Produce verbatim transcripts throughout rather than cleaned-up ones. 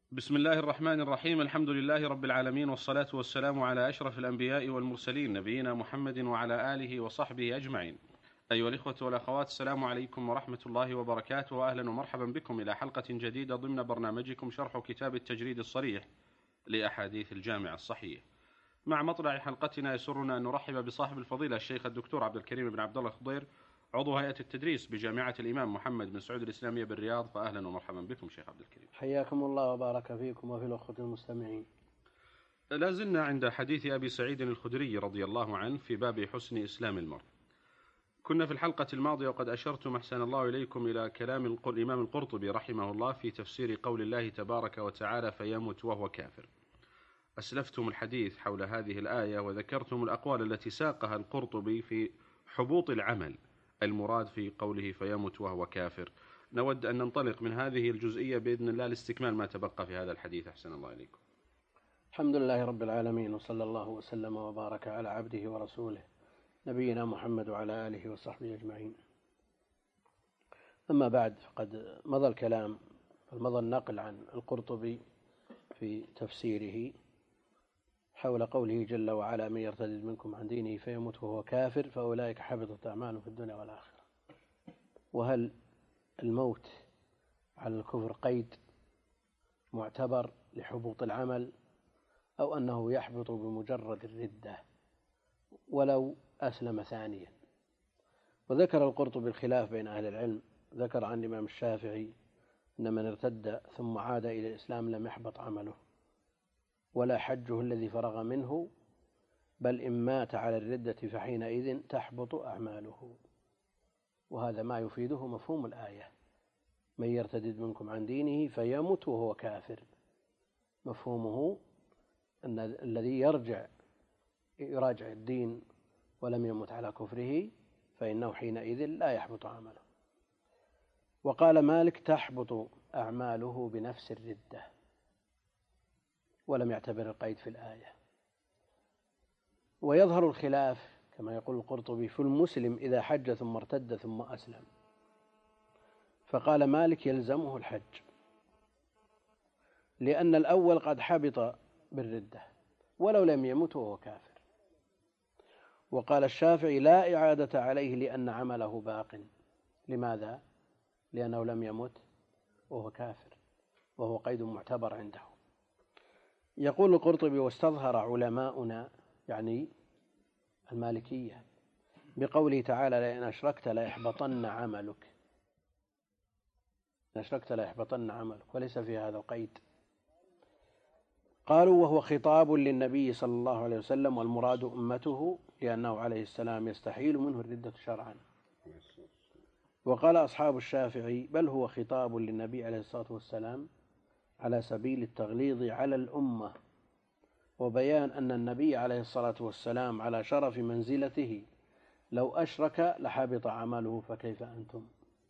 بسم الله الرحمن الرحيم. الحمد لله رب العالمين، والصلاة والسلام على أشرف الأنبياء والمرسلين، نبينا محمد وعلى آله وصحبه أجمعين. أيها الإخوة والأخوات، السلام عليكم ورحمة الله وبركاته، وأهلا ومرحبا بكم إلى حلقة جديدة ضمن برنامجكم شرح كتاب التجريد الصريح لأحاديث الجامع الصحيح. مع مطلع حلقتنا يسرنا أن نرحب بصاحب الفضيلة الشيخ الدكتور عبد الكريم بن عبد الله الخضير، عضو هيئة التدريس بجامعة الإمام محمد بن سعود الإسلامية بالرياض. فأهلا ومرحبا بكم شيخ عبد الكريم. حياكم الله وبارك فيكم وفي الأخوة المستمعين. لا زلنا عند حديث أبي سعيد الخدري رضي الله عنه في باب حسن إسلام المرء. كنا في الحلقة الماضية وقد أشرتم أحسن الله إليكم إلى كلام الإمام القرطبي رحمه الله في تفسير قول الله تبارك وتعالى فيمت وهو كافر. أسلفتم الحديث حول هذه الآية وذكرتم الأقوال التي ساقها القرطبي في حبوط العمل المراد في قوله فيمت وهو كافر. نود أن ننطلق من هذه الجزئية بإذن الله لاستكمال ما تبقى في هذا الحديث. أحسن الله إليكم. الحمد لله رب العالمين، وصلى الله وسلم وبارك على عبده ورسوله نبينا محمد وعلى آله وصحبه أجمعين. أما بعد، فقد مضى الكلام مضى النقل عن القرطبي في تفسيره حول قوله جل وعلا من يرتد منكم عن دينه فيموت وهو كافر فأولئك حبطت أعمالهم في الدنيا والآخرة. وهل الموت على الكفر قيد معتبر لحبوط العمل، أو أنه يحبط بمجرد الردة ولو أسلم ثانيا؟ وذكر القرطبي الخلاف بين أهل العلم. ذكر عن الإمام الشافعي أن من ارتد ثم عاد إلى الإسلام لم يحبط عمله ولا حجه الذي فرغ منه، بل إن مات على الردة فحينئذ تحبط أعماله. وهذا ما يفيده مفهوم الآية من يرتد منكم عن دينه فيمت وهو كافر. مفهومه أن الذي يرجع يراجع الدين ولم يمت على كفره فإنه حينئذ لا يحبط عمله. وقال مالك تحبط أعماله بنفس الردة، ولم يعتبر القيد في الآية. ويظهر الخلاف كما يقول القرطبي في المسلم إذا حج ثم ارتد ثم أسلم، فقال مالك يلزمه الحج لأن الأول قد حبط بالردة ولو لم يمت وهو كافر. وقال الشافعي لا إعادة عليه لأن عمله باق. لماذا؟ لأنه لم يمت وهو كافر، وهو قيد معتبر عنده. يقول القرطبي واستظهر علماؤنا يعني المالكية بقوله تعالى لئن أشركت ليحبطن عملك، إن أشركت ليحبطن عملك، وليس في هذا القيد. قالوا وهو خطاب للنبي صلى الله عليه وسلم والمراد أمته، لأنه عليه السلام يستحيل منه الردة شرعا. وقال أصحاب الشافعي بل هو خطاب للنبي عليه الصلاة والسلام على سبيل التغليظ على الأمة وبيان أن النبي عليه الصلاة والسلام على شرف منزلته لو أشرك لحبط عمله فكيف أنتم؟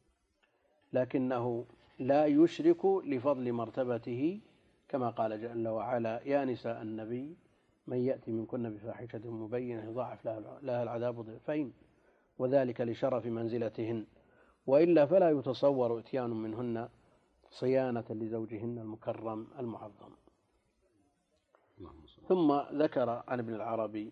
لكنه لا يشرك لفضل مرتبته كما قال جل وعلا يا نساء النبي من يأتي منكن بفاحشة مبينة يضاعف لها العذاب ضعفين وذلك لشرف منزلتهن، وإلا فلا يتصور إتيان منهن صيانة لزوجهن المكرم المعظم. ثم ذكر عن ابن العربي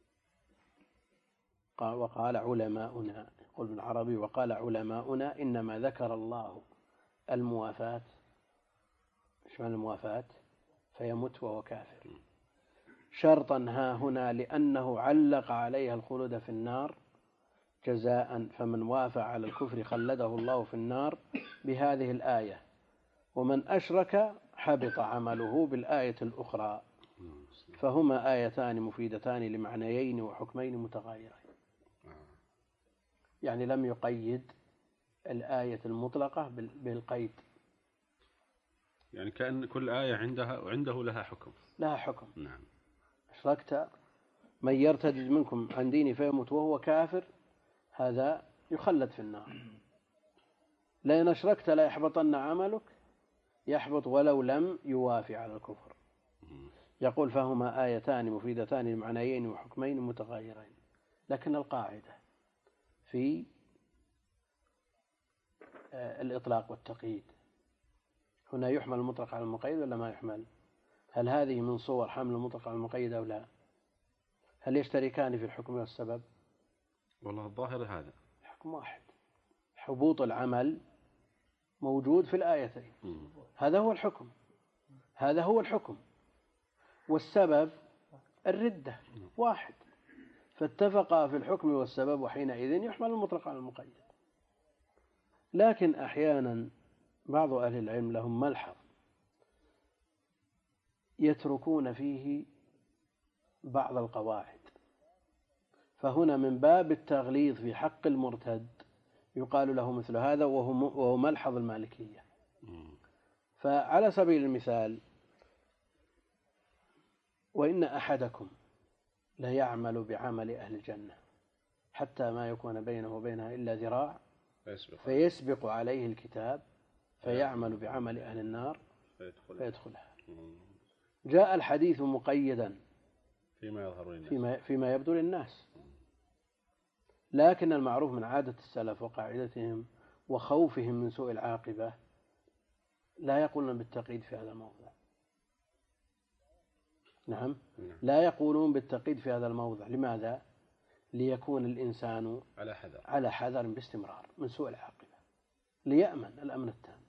قال وقال علماؤنا، يقول ابن العربي وقال علماؤنا إنما ذكر الله الموافاة. ايش معنى الموافاة؟ فيمت وهو كافر شرطا ها هنا لأنه علق عليها الخلود في النار جزاء، فمن وافى على الكفر خلده الله في النار بهذه الآية، ومن أشرك حبط عمله بالآية الأخرى، فهما آيتان مفيدتان لمعنيين وحكمين متغايرين. يعني لم يقيد الآية المطلقة بالقيد، يعني كأن كل آية عندها وعنده لها حكم لها حكم. نعم. أشركت من يرتد منكم عن ديني فيموت وهو كافر، هذا يخلد في النار. لئن أشركت لا يحبطن عملك، يحبط ولو لم يوافي على الكفر. يقول فهما آيتان مفيدتان لمعنيين وحكمين متغايرين. لكن القاعدة في الإطلاق والتقييد هنا يحمل المطلق على المقيد ولا ما يحمل؟ هل هذه من صور حمل المطلق على المقيد أو لا؟ هل يشتركان في الحكم والسبب؟ والله الظاهر هذا حكم واحد، حبوط العمل موجود في الآيتين، هذا هو الحكم، هذا هو الحكم، والسبب الردة واحد، فاتفقا في الحكم والسبب، وحينئذ يحمل المطلق على المقيد. لكن أحيانا بعض أهل العلم لهم ملحظ يتركون فيه بعض القواعد، فهنا من باب التغليظ في حق المرتد يقال له مثل هذا، وهو ملحظ المالكية. فعلى سبيل المثال: وإن أحدكم لا يعمل بعمل أهل الجنة حتى ما يكون بينه وبينها إلا ذراع فيسبق عليه الكتاب فيعمل بعمل أهل النار فيدخلها. جاء الحديث مقيدا فيما يظهر للناس، فيما, فيما يبدو للناس، لكن المعروف من عادة السلف وقاعدتهم وخوفهم من سوء العاقبة لا يقولون بالتقييد في هذا الموضع. نعم، لا يقولون بالتقييد في هذا الموضع. لماذا؟ ليكون الإنسان على حذر على حذر باستمرار من سوء العاقبة، ليأمن الأمن التام.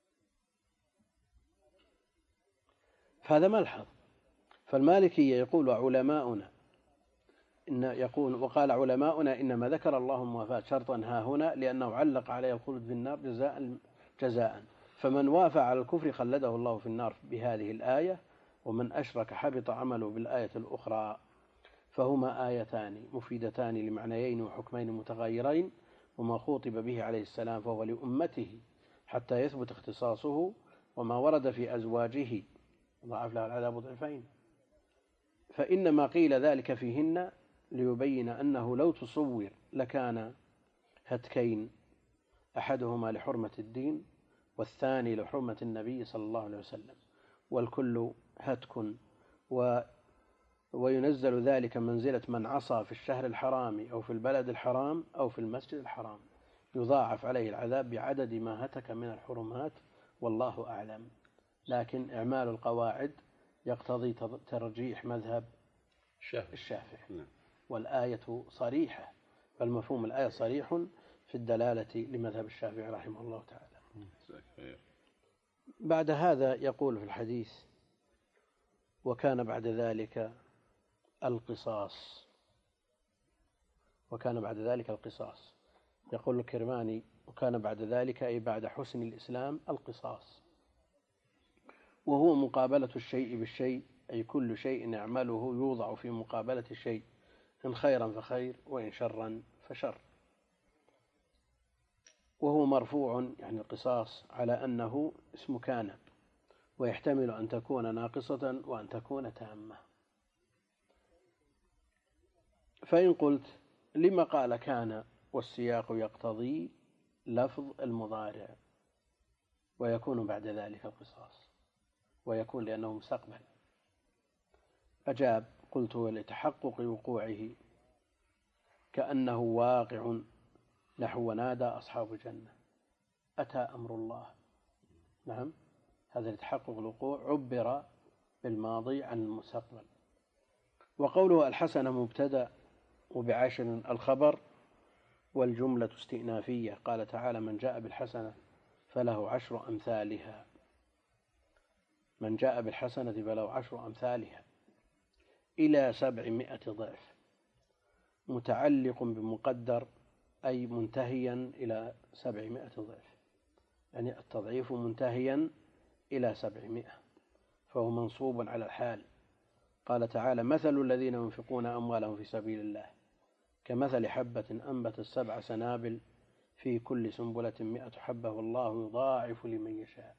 فهذا ملحظ. فالمالكية يقول علماؤنا إن يقول وقال علماؤنا إنما ذكر الله الموافاة شرطا ها هنا لأنه علق عليه الخلود في النار جزاء جزاء فمن وافى على الكفر خلده الله في النار بهذه الآية، ومن أشرك حبط عمله بالآية الأخرى. فهما آيتان مفيدتان لمعنيين وحكمين متغايرين، وما خوطب به عليه السلام فهو لأمته حتى يثبت اختصاصه، وما ورد في أزواجه ضعف له العذاب ضعفين، فإنما قيل ذلك فيهن ليبين أنه لو تصور لكان هتكين، أحدهما لحرمة الدين والثاني لحرمة النبي صلى الله عليه وسلم، والكل هتك، و وينزل ذلك منزلة من عصى في الشهر الحرام أو في البلد الحرام أو في المسجد الحرام، يضاعف عليه العذاب بعدد ما هتك من الحرمات، والله أعلم. لكن إعمال القواعد يقتضي ترجيح مذهب الشافعي، والآية صريحة، فالمفهوم الآية صريح في الدلالة لمذهب الشافعي رحمه الله تعالى. بعد هذا يقول في الحديث: وكان بعد ذلك القصاص. وكان بعد ذلك القصاص يقول الكرماني: وكان بعد ذلك أي بعد حسن الإسلام القصاص، وهو مقابلة الشيء بالشيء، أي كل شيء يعمله يوضع في مقابلة الشيء، إن خيرا فخير وإن شرا فشر. وهو مرفوع يعني القصاص على أنه اسم كان، ويحتمل أن تكون ناقصة وأن تكون تامة. فإن قلت: لما قال كان والسياق يقتضي لفظ المضارع ويكون بعد ذلك القصاص، ويكون لأنه مستقبل؟ أجاب: قلت: ولتحقق وقوعه كأنه واقع، نحو نادى أصحاب الجنة أتى أمر الله. نعم، هذا لتحقق الوقوع عبر بالماضي عن المستقبل. وقوله الحسنة مبتدأ وبعشر الخبر، والجملة استئنافية. قال تعالى: من جاء بالحسنة فله عشر أمثالها، من جاء بالحسنة فله عشر أمثالها إلى سبعمائة ضعف، متعلق بمقدر أي منتهيا إلى سبعمائة ضعف، يعني التضعيف منتهيا إلى سبعمائة، فهو منصوب على الحال. قال تعالى: مثل الذين ينفقون أموالهم في سبيل الله كمثل حبة أنبتت سبع سنابل في كل سنبلة مئة حبة والله يضاعف لمن يشاء.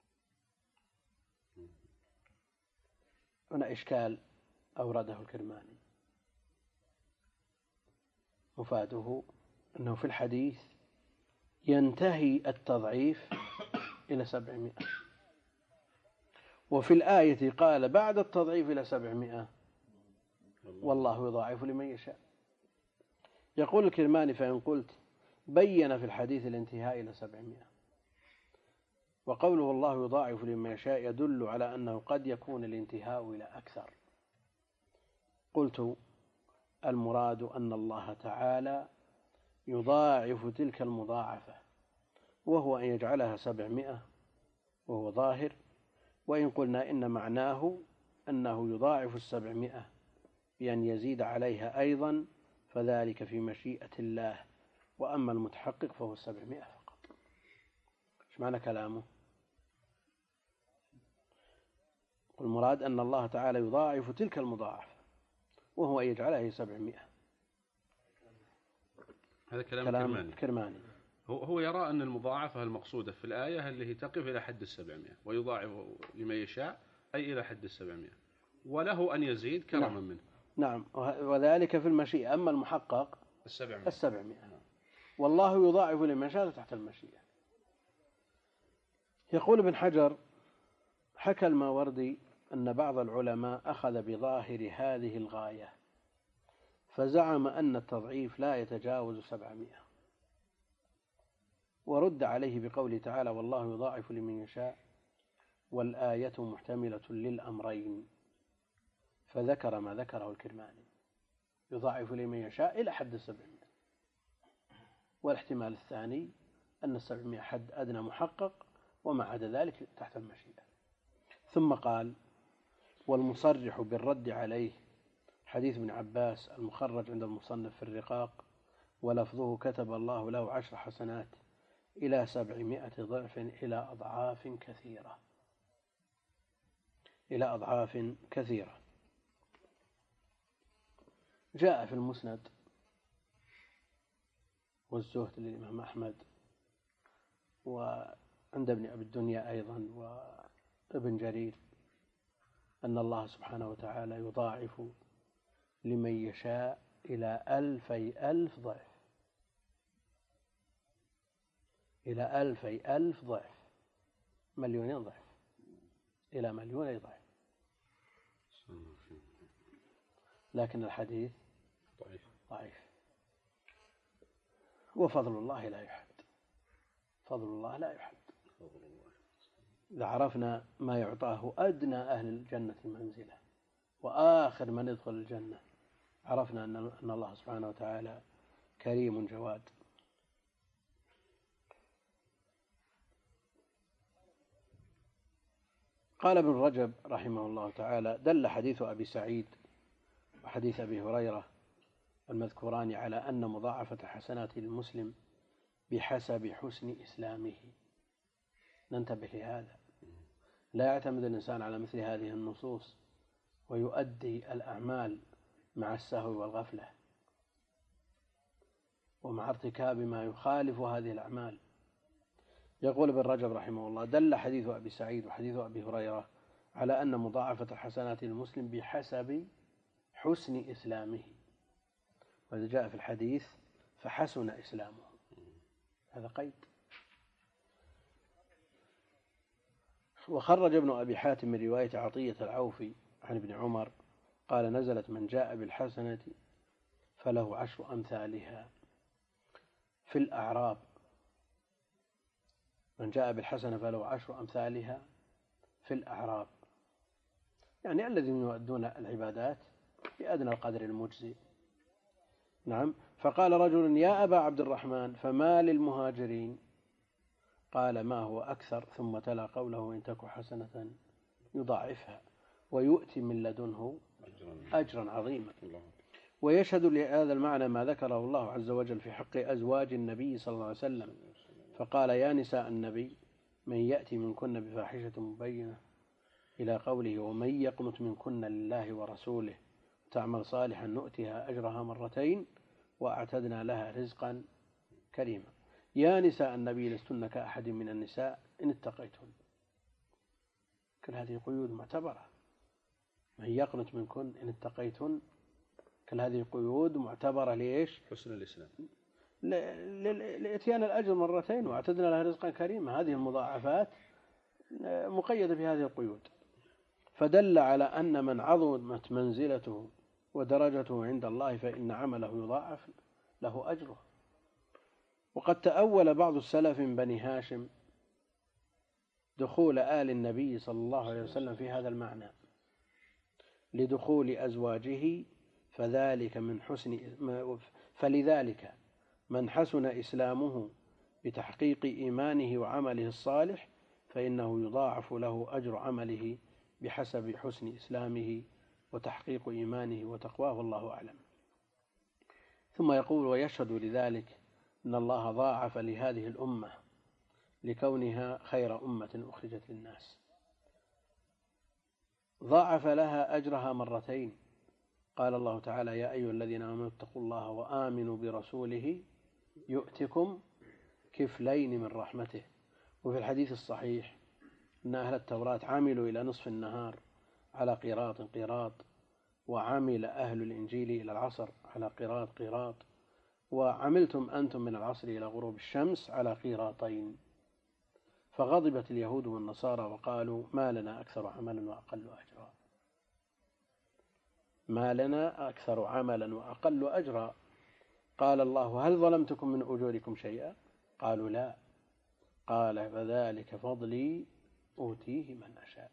هنا إشكال أورده الكرماني، مفاده أنه في الحديث ينتهي التضعيف إلى سبعمائة، وفي الآية قال بعد التضعيف إلى سبعمائة والله يضاعف لمن يشاء. يقول الكرماني: فإن قلت بين في الحديث الانتهاء إلى سبعمائة، وقوله الله يضاعف لمن يشاء يدل على أنه قد يكون الانتهاء إلى أكثر. قلت المراد أن الله تعالى يضاعف تلك المضاعفة، وهو أن يجعلها سبعمائة وهو ظاهر، وإن قلنا إن معناه أنه يضاعف السبعمائة بأن يزيد عليها أيضا، فذلك في مشيئة الله، وأما المتحقق فهو السبعمائة فقط. إيش معنى كلامه؟ المراد أن الله تعالى يضاعف تلك المضاعفة، وهو أن يجعلها هي سبعمائة. هذا كلام, كلام كرماني. كرماني. هو هو يرى أن المضاعفة المقصودة في الآية اللي هي تقف إلى حد السبعمائة، ويضاعف لمن يشاء أي إلى حد السبعمائة، وله أن يزيد كرما نعم. منه. نعم، وذلك في المشيئة. أما المحقق السبعمائة, السبعمائة. والله يضاعف لمن شاء تحت المشيئة. يقول ابن حجر: حكى الماوردي أن بعض العلماء أخذ بظاهر هذه الغاية فزعم أن التضعيف لا يتجاوز سبعمائة، ورد عليه بقوله تعالى: والله يضاعف لمن يشاء، والآية محتملة للأمرين، فذكر ما ذكره الكرماني: يضاعف لمن يشاء إلى حد السبعمائة. والاحتمال الثاني أن السبعمائة حد أدنى محقق، وما عدا ذلك تحت المشيئة. ثم قال: والمصرح بالرد عليه حديث ابن عباس المخرج عند المصنف في الرقاق، ولفظه: كتب الله له عشر حسنات إلى سبعمائة ضعف إلى أضعاف كثيرة إلى أضعاف كثيرة. جاء في المسند والزهد للإمام أحمد، وعند ابن أبي الدنيا أيضا وابن جرير، أن الله سبحانه وتعالى يضاعف لمن يشاء إلى ألفي ألف ضعف، إلى ألفي ألف ضعف، مليونين ضعف، إلى مليوني ضعف. لكن الحديث ضعيف ضعيف. وفضل الله لا يحد، فضل الله لا يحد. إذا عرفنا ما يعطاه أدنى أهل الجنة منزلة وآخر من يدخل الجنة، عرفنا أن الله سبحانه وتعالى كريم جواد. قال ابن رجب رحمه الله تعالى: دل حديث أبي سعيد وحديث أبي هريرة المذكوران على أن مضاعفة حسنات المسلم بحسب حسن إسلامه. ننتبه لهذا، لا يعتمد الإنسان على مثل هذه النصوص ويؤدي الأعمال مع السهو والغفلة ومع ارتكاب ما يخالف هذه الأعمال. يقول ابن رجب رحمه الله: دل حديث أبي سعيد وحديث أبي هريرة على أن مضاعفة حسنات المسلم بحسب حسن إسلامه، وإذا جاء في الحديث فحسن إسلامه، هذا قيد. وخرج ابن أبي حاتم من رواية عطية العوفي عن ابن عمر قال: نزلت: من جاء بالحسنة فله عشر أمثالها في الأعراب. من جاء بالحسنة فله عشر أمثالها في الأعراب، يعني الذين يؤدون العبادات بأدنى القدر المجزي. نعم. فقال رجل: يا أبا عبد الرحمن، فما للمهاجرين؟ قال: ما هو أكثر؟ ثم تلا قوله: إن تك حسنة يضاعفها ويؤتي من لدنه أجرا عظيما. ويشهد لهذا المعنى ما ذكره الله عز وجل في حق أزواج النبي صلى الله عليه وسلم، فقال: يا نساء النبي، من يأتي منكن بفاحشة مبينة، إلى قوله: ومن يقنت منكن لله ورسوله تعمل صالحا نؤتها أجرها مرتين وأعتدنا لها رزقا كريما. يا نساء النبي، لستن كأحد من النساء إن اتقيتن. كل هذه قيود معتبرة. من يقنت منكن إن اتقيتن، كل هذه قيود معتبرة. ليش؟ حسن الإسلام، لإتيان الأجر مرتين واعتدنا لها رزقا كريما. هذه المضاعفات مقيدة بهذه القيود، فدل على أن من عظمت منزلته ودرجته عند الله فإن عمله يضاعف له أجره. وقد تأول بعض السلف من بني هاشم دخول آل النبي صلى الله عليه وسلم في هذا المعنى لدخول أزواجه، فذلك من حسن فلذلك من حسن إسلامه بتحقيق إيمانه وعمله الصالح فإنه يضاعف له أجر عمله بحسب حسن إسلامه وتحقيق إيمانه وتقواه، والله أعلم. ثم يقول: ويشهد لذلك أن الله ضاعف لهذه الأمة لكونها خير أمة أخرجت للناس، ضاعف لها أجرها مرتين. قال الله تعالى: يا أيها الذين آمنوا اتقوا الله وآمنوا برسوله يؤتكم كفلين من رحمته. وفي الحديث الصحيح أن أهل التوراة عملوا إلى نصف النهار على قيراط قيراط، وعمل أهل الإنجيل إلى العصر على قيراط قيراط، وعملتم أنتم من العصر إلى غروب الشمس على قيراطين. فغضبت اليهود والنصارى وقالوا: ما لنا أكثر عملا وأقل أجرا، ما لنا أكثر عملا وأقل أجرا. قال الله: هل ظلمتكم من أجوركم شيئا؟ قالوا: لا. قال: فذلك فضلي أوتيه من أشاء.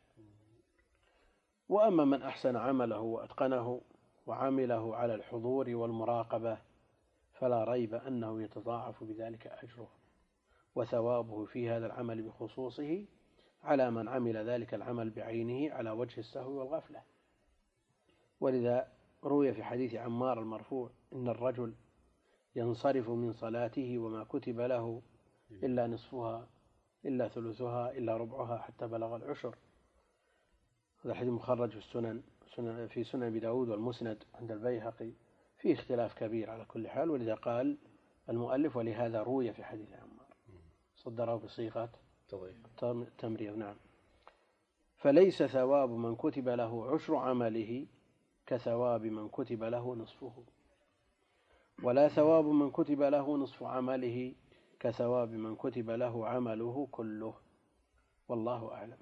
وأما من أحسن عمله وأتقنه وعمله على الحضور والمراقبة فلا ريب أنه يتضاعف بذلك أجره وثوابه في هذا العمل بخصوصه على من عمل ذلك العمل بعينه على وجه السهو والغفلة. ولذا روي في حديث عمار المرفوع: إن الرجل ينصرف من صلاته وما كتب له إلا نصفها إلا ثلثها إلا ربعها حتى بلغ العشر. هذا الحديث مخرج في السنن في سنن أبي داود والمسند عند البيهقي، فيه اختلاف كبير على كل حال. ولذا قال المؤلف: ولهذا روي في حديث عمار، صدره بصيغة التمريض. نعم. فليس ثواب من كتب له عشر عمله كثواب من كتب له نصفه، ولا ثواب من كتب له نصف عمله كثواب من كتب له عمله كله، والله أعلم.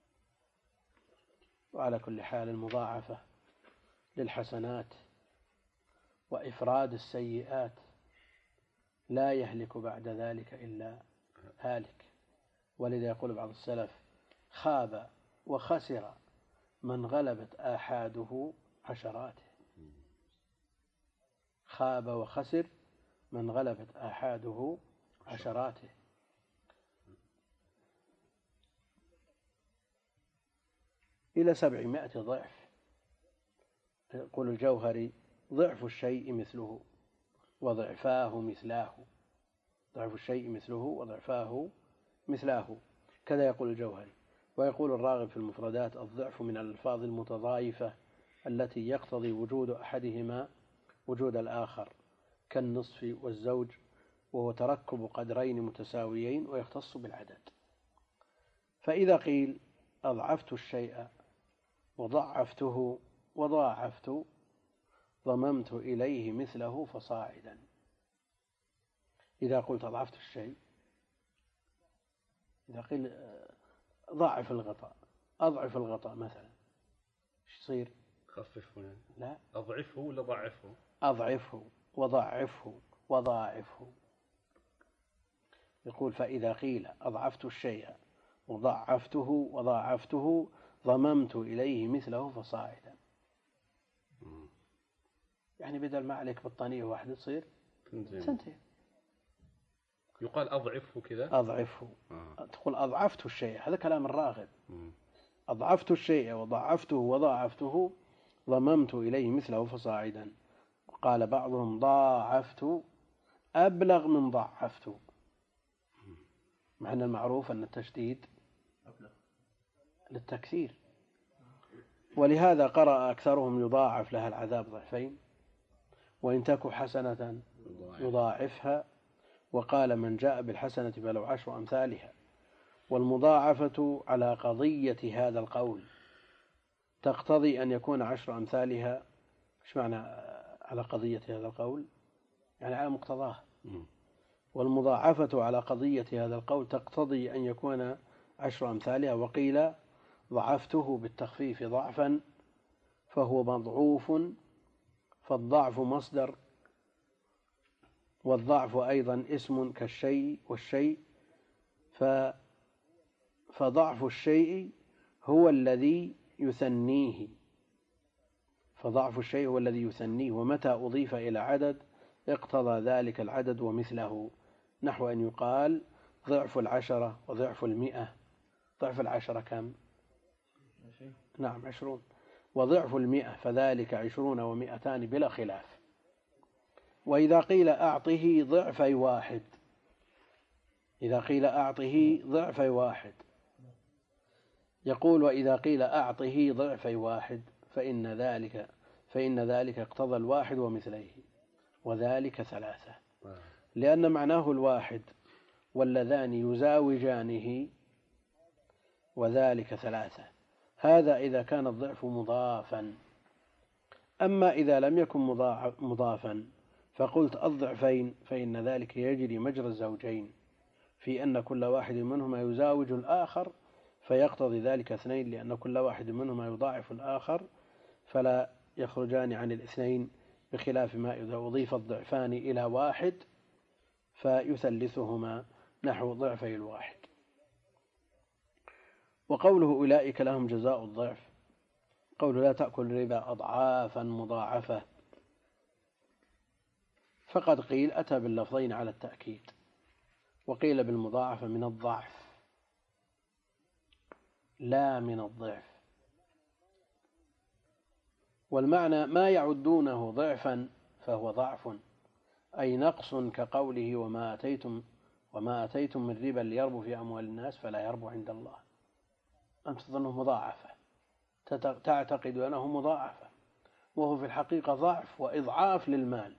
وعلى كل حال المضاعفة للحسنات وإفراد السيئات لا يهلك بعد ذلك إلا هالك. ولذا يقول بعض السلف: خاب وخسر من غلبت آحاده عشراته. خاب وخسر من غلبت آحاده عشراته. إلى سبعمائة ضعف. يقول الجوهري: ضعف الشيء مثله وضعفاه مثلاه، ضعف الشيء مثله وضعفاه مثلاه، كذا يقول الجوهري. ويقول الراغب في المفردات: الضعف من الألفاظ المتضايفة التي يقتضي وجود أحدهما وجود الآخر، كالنصف والزوج، وهو تركب قدرين متساويين ويختص بالعدد. فإذا قيل أضعفت الشيء وضعفته وضاعفت ضممت إليه مثله فصاعدا. إذا قلت أضعفت الشيء، إذا قيل ضعف الغطاء، أضعف الغطاء مثلا، إيش يصير؟ خففه يعني. لا، أضعفه ولا ضعفه؟ أضعفه وضعفه وضاعفه. يقول: فإذا قيل أضعفت الشيء وضعفته وضاعفته ضممت إليه مثله فصاعدا، يعني بدل ما عليك بطانية واحدة تصير سنتين. يقال أضعفه كذا، أضعفه. آه. تقول أضعفت الشيء، هذا كلام الراغب. أضعفت الشيء وضعفته وضاعفته ضممت إليه مثله فصاعدا. قال بعضهم: ضاعفت أبلغ من ضعفت، مع أن المعروف أن التشديد للتكثير. ولهذا قرأ أكثرهم: يضاعف لها العذاب ضعفين وإن تك حسنة يضاعفها، وقال: من جاء بالحسنة فله عشر أمثالها. والمضاعفة على قضية هذا القول تقتضي أن يكون عشر أمثالها. إيش معنى على قضية هذا القول؟ يعني على مقتضاه. والمضاعفة على قضية هذا القول تقتضي أن يكون عشر أمثالها. وقيل: ضعفته بالتخفيف ضعفا فهو مضعوف، فالضعف مصدر، والضعف أيضا اسم كالشيء والشيء، فضعف الشيء هو الذي يثنيه فضعف الشيء هو الذي يثنيه ومتى أضيف إلى عدد اقتضى ذلك العدد ومثله، نحو أن يقال ضعف العشرة وضعف المئة. ضعف العشرة كم؟ نعم عشرون، وضعف المئة فذلك عشرون ومئتان بلا خلاف. وإذا قيل أعطه ضعفي واحد إذا قيل أعطه ضعفي واحد يقول وإذا قيل أعطه ضعفي واحد فإن ذلك فإن ذلك اقتضى الواحد ومثليه، وذلك ثلاثة، لأن معناه الواحد واللذان يزاوجانه، وذلك ثلاثة. هذا إذا كان الضعف مضافا. أما إذا لم يكن مضافا فقلت الضعفين فإن ذلك يجري مجرى الزوجين، في أن كل واحد منهما يزاوج الآخر، فيقتضي ذلك اثنين، لأن كل واحد منهما يضاعف الآخر، فلا يخرجان عن الاثنين، بخلاف ما إذا أضيف الضعفان إلى واحد فيثلثهما نحو ضعفي الواحد. وقوله أولئك لهم جزاء الضعف، قوله لا تأكل الربا أضعافا مضاعفة، فقد قيل أتى باللفظين على التأكيد، وقيل بالمضاعفة من الضعف لا من الضعف، والمعنى ما يعدونه ضعفا فهو ضعف، أي نقص، كقوله وما أتيتم وما أتيتم من ربا ليربو في أموال الناس فلا يربو عند الله. أنت تظنه مضاعفة، تعتقد أنه مضاعفة، وهو في الحقيقة ضعف وإضعاف للمال.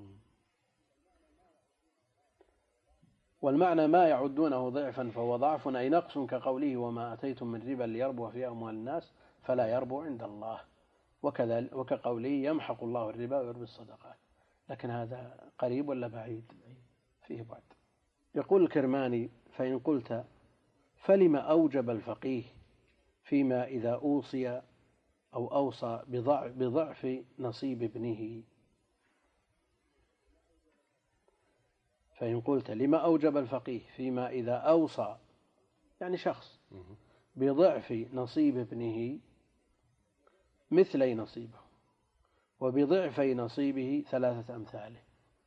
والمعنى ما يعدونه ضعفا فهو ضعف أي نقص، كقوله وما أتيتم من ربا ليربو في أموال الناس فلا يربو عند الله، وكذلك وكقوله يمحق الله الربا ويربي الصدقات. لكن هذا قريب ولا بعيد؟ فيه بعد. يقول الكرماني فإن قلت فلما أوجب الفقيه فيما إذا أوصي أو أوصى بضعف, بضعف نصيب ابنه؟ فإن قلت لما أوجب الفقيه فيما إذا أوصى، يعني شخص، بضعف نصيب ابنه مثلي نصيبه وبضعفي نصيبه ثلاثة أمثاله،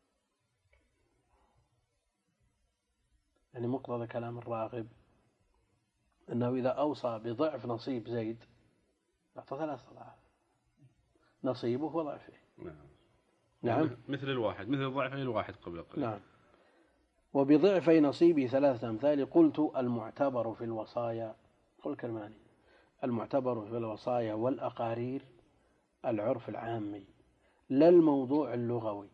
يعني مقتضى كلام الراغب أنه إذا أوصى بضعف نصيب زيد أعطى ثلاثة أضعاف نصيبه وضعفه. نعم. نعم مثل الواحد، مثل ضعفي الواحد قبل قليل. نعم. وبضعفي نصيبه ثلاثة أمثال. قلت المعتبر في الوصايا، قل كرماني المعتبر في الوصايا والأقارير العرف العامي لا الموضوع اللغوي.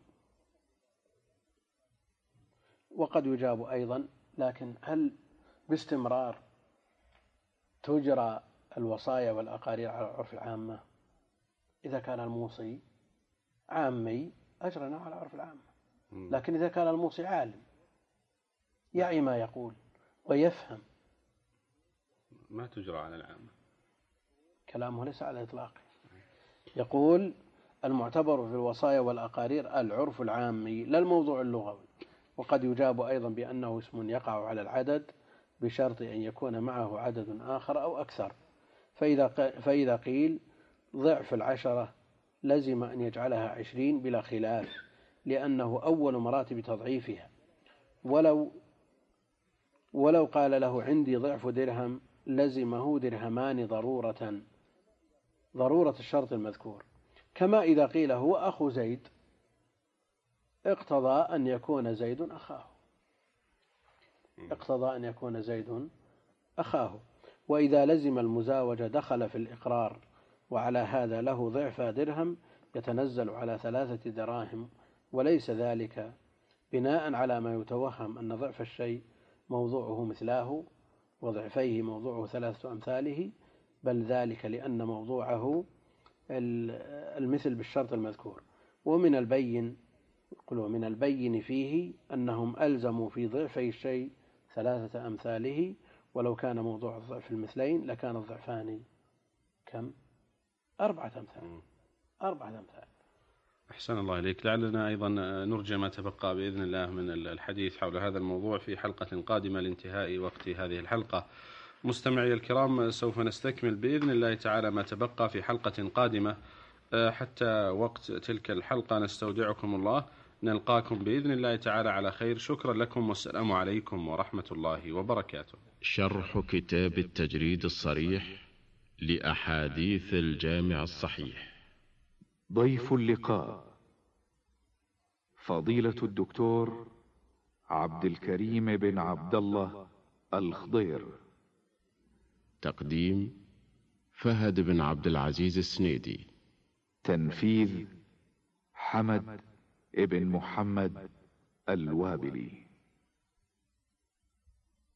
وقد يجاب أيضا لكن هل باستمرار تجرى الوصايا والأقارير على العرف العامة؟ إذا كان الموصي عامي أجرنا على العرف العامة، لكن إذا كان الموصي عالم يعي ما يقول ويفهم ما تجرى على العامة. كلامه ليس على إطلاق. يقول المعتبر في الوصايا والأقارير العرف العامي لا الموضوع اللغوي. وقد يجاب أيضا بأنه اسم يقع على العدد بشرط أن يكون معه عدد آخر أو أكثر، فإذا فإذا قيل ضعف العشرة لزم أن يجعلها عشرين بلا خلاف، لأنه أول مراتب تضعيفها. ولو ولو قال له عندي ضعف درهم لزمه درهمان ضرورة ضرورة الشرط المذكور. كما إذا قيل هو أخو زيد اقتضى أن يكون زيد أخاه اقتضى أن يكون زيد أخاه. وإذا لزم المزاوجة دخل في الإقرار، وعلى هذا له ضعف درهم يتنزل على ثلاثة دراهم، وليس ذلك بناء على ما يتوهم أن ضعف الشيء موضوعه مثلاه وضعفيه موضوعه ثلاثة أمثاله، بل ذلك لأن موضوعه المثل بالشرط المذكور. ومن البين قلوا من البين فيه أنهم ألزموا في ضعفي الشيء ثلاثة أمثاله، ولو كان موضوع الضعف المثلين لكان الضعفان كم؟ أربعة أمثال أربعة أمثال. أحسن الله إليك. لعلنا أيضا نرجى ما تبقى بإذن الله من الحديث حول هذا الموضوع في حلقة قادمة لانتهاء وقت هذه الحلقة. مستمعي الكرام، سوف نستكمل بإذن الله تعالى ما تبقى في حلقة قادمة. حتى وقت تلك الحلقة نستودعكم الله، نلقاكم بإذن الله تعالى على خير. شكرا لكم والسلام عليكم ورحمة الله وبركاته. شرح كتاب التجريد الصريح لأحاديث الجامع الصحيح. ضيف اللقاء فضيلة الدكتور عبد الكريم بن عبد الله الخضير. تقديم فهد بن عبد العزيز السنيدي. تنفيذ حمد ابن محمد الوابلي.